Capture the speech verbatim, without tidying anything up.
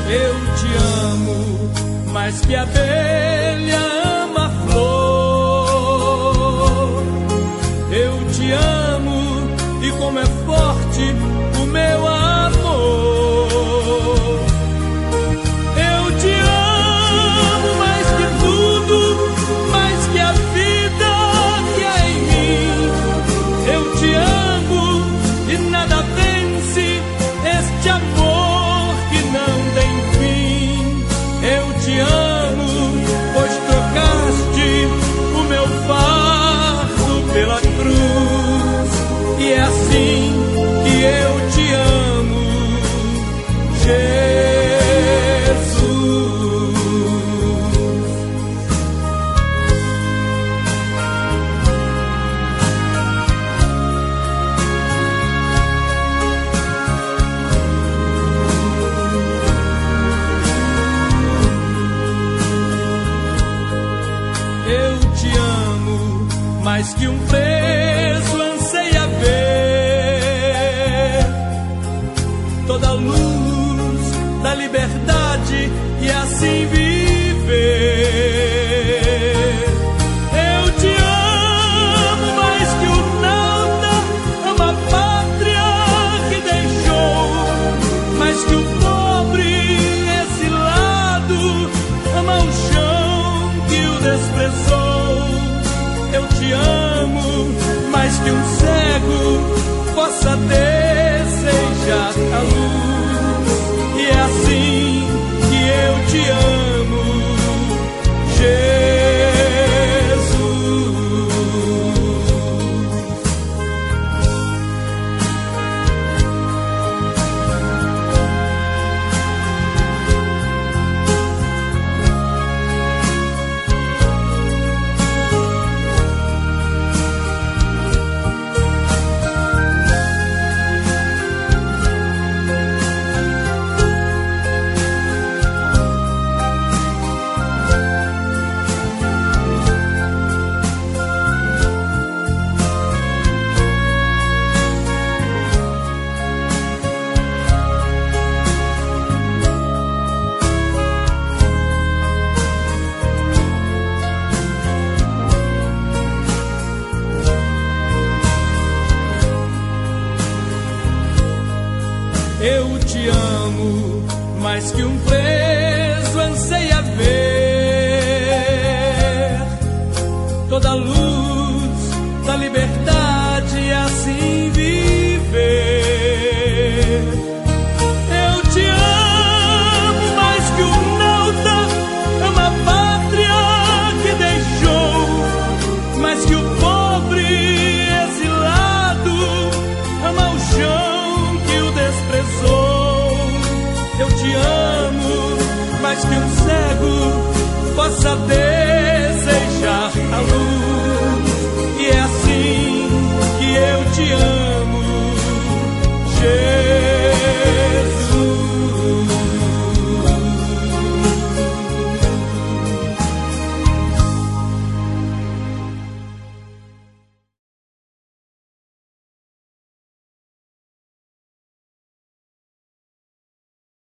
Eu te amo mais que a abelha ama a flor. Eu te amo e como é forte o meu amor. Eu te amo mais que tudo, mais que a vida que há em mim. Eu te amo e nada vence este amor que não tem fim. Eu te amo, pois trocaste o meu fardo pela cruz. E é assim que eu te amo, Jesus. Eu te amo mais que um preso anseia ver toda a luz da liberdade e assim viver. Eu te amo mais que o nada ama a pátria que deixou, mais que o pobre exilado ama o chão que o desprezou. Eu te amo mais que um cego possa desejar a luz. E é assim que eu te amo, eu te amo mais que um preso anseia ver toda a luz da liberdade e assim viver. Eu te amo mais que o nauta ama a pátria que deixou, mais que o pobre exilado ama o chão que o desprezou. Eu te amo mais que um cego possa ver